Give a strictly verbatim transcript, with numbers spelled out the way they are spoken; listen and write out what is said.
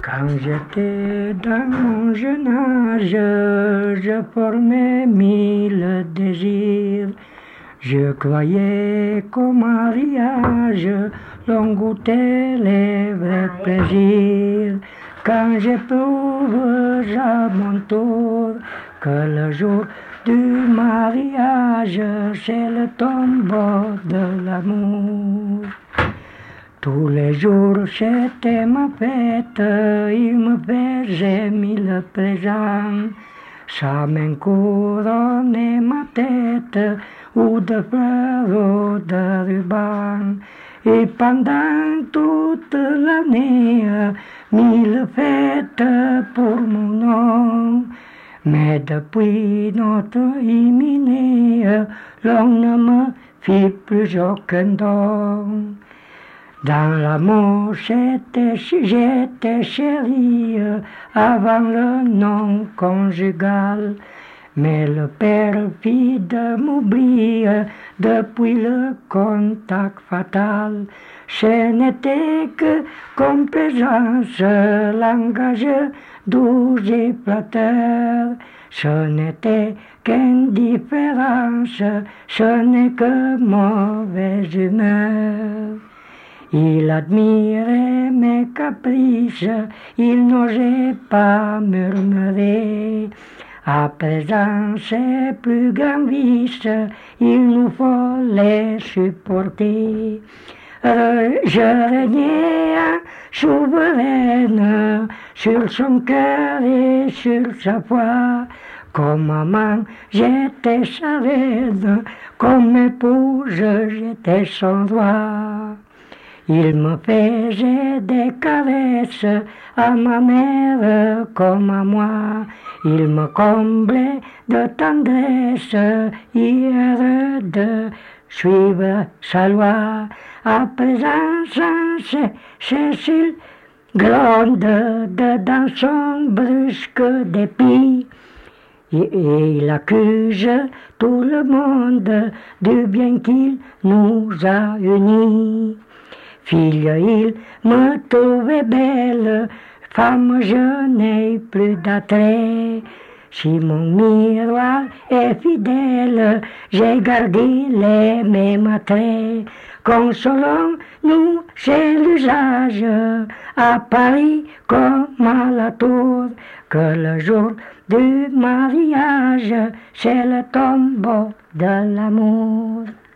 Quand j'étais dans mon jeune âge, je formais mille désirs. Je croyais qu'au mariage, l'on goûtait les vrais plaisirs. Quand j'éprouve à mon tour que le jour du mariage, c'est le tombeau de l'amour. Tous les jours c'était ma fête, il me faisait mille présents. Sa main couronnait ma tête, ou de fleurs ou de rubans. Et pendant toute l'année, mille fêtes pour mon nom. Mais depuis notre hyménée, l'on ne me fit plus aucun don. Dans l'amour, j'étais, j'étais chérie avant le nom conjugal. Mais le perfide m'oublie depuis le contact fatal. Ce n'était que complaisance, langage doux et flatteur. Ce n'était qu'indifférence, ce n'est que mauvaise humeur. Il admirait mes caprices, il n'osait pas murmurer. À présent, ses plus grands vices, il nous faut les supporter. Euh, je régnais souveraine sur son cœur et sur sa foi. Comme amant, j'étais sa reine, comme épouse, j'étais son roi. Il me faisait des caresses à ma mère comme à moi. Il me comblait de tendresse, heureux de suivre sa loi. À présent, sans Cécile gronde dans son brusque dépit. Et il accuse tout le monde du bien qu'il nous a unis. Fille, il me trouvait belle, femme, je n'ai plus d'attrait. Si mon miroir est fidèle, j'ai gardé les mêmes traits. Consolons-nous, c'est l'usage, à Paris comme à la tour, que le jour du mariage, c'est le tombeau de l'amour.